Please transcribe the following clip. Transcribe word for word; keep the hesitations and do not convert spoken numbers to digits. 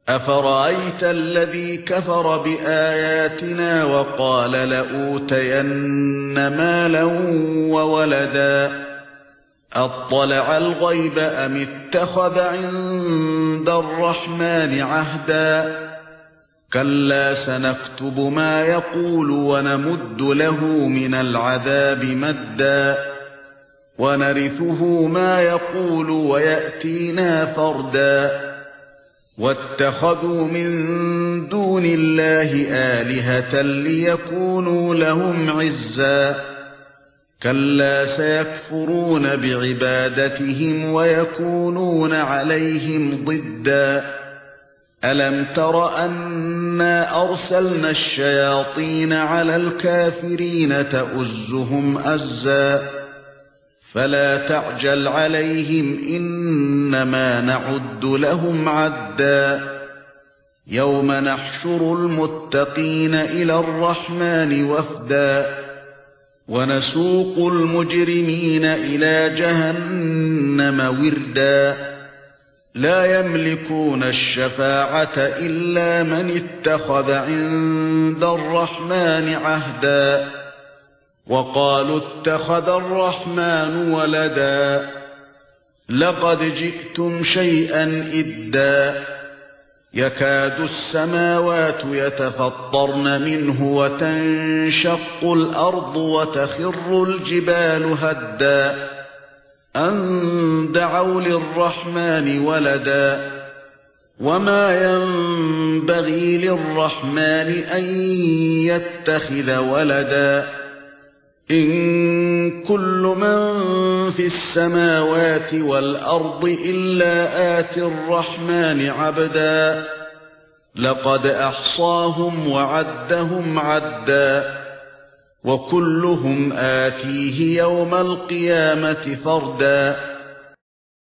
أفرأيت الذي كفر بآياتنا وقال لأوتين مالا وولدا أطلع الغيب أم اتخذ عند الرحمن عهدا كلا سنكتب ما يقول ونمد له من العذاب مدا ونرثه ما يقول ويأتينا فردا واتخذوا من دون الله آلهة ليكونوا لهم عزا كلا سيكفرون بعبادتهم ويكونون عليهم ضدا ألم تر أنا أرسلنا الشياطين على الكافرين تؤزهم أزا فلا تعجل عليهم إنما نعد لهم عدا يوم نحشر المتقين إلى الرحمن وفدا ونسوق المجرمين إلى جهنم وردا لا يملكون الشفاعة إلا من اتخذ عند الرحمن عهدا وقالوا اتخذ الرحمن ولدا لقد جئتم شيئا إدا يكاد السماوات يتفطرن منه وتنشق الأرض وتخر الجبال هدا أن دعوا للرحمن ولدا وما ينبغي للرحمن أن يتخذ ولدا إن كل من في السماوات والأرض إلا آتي الرحمن عبدا لقد أحصاهم وعدهم عدا وكلهم آتيه يوم القيامة فردا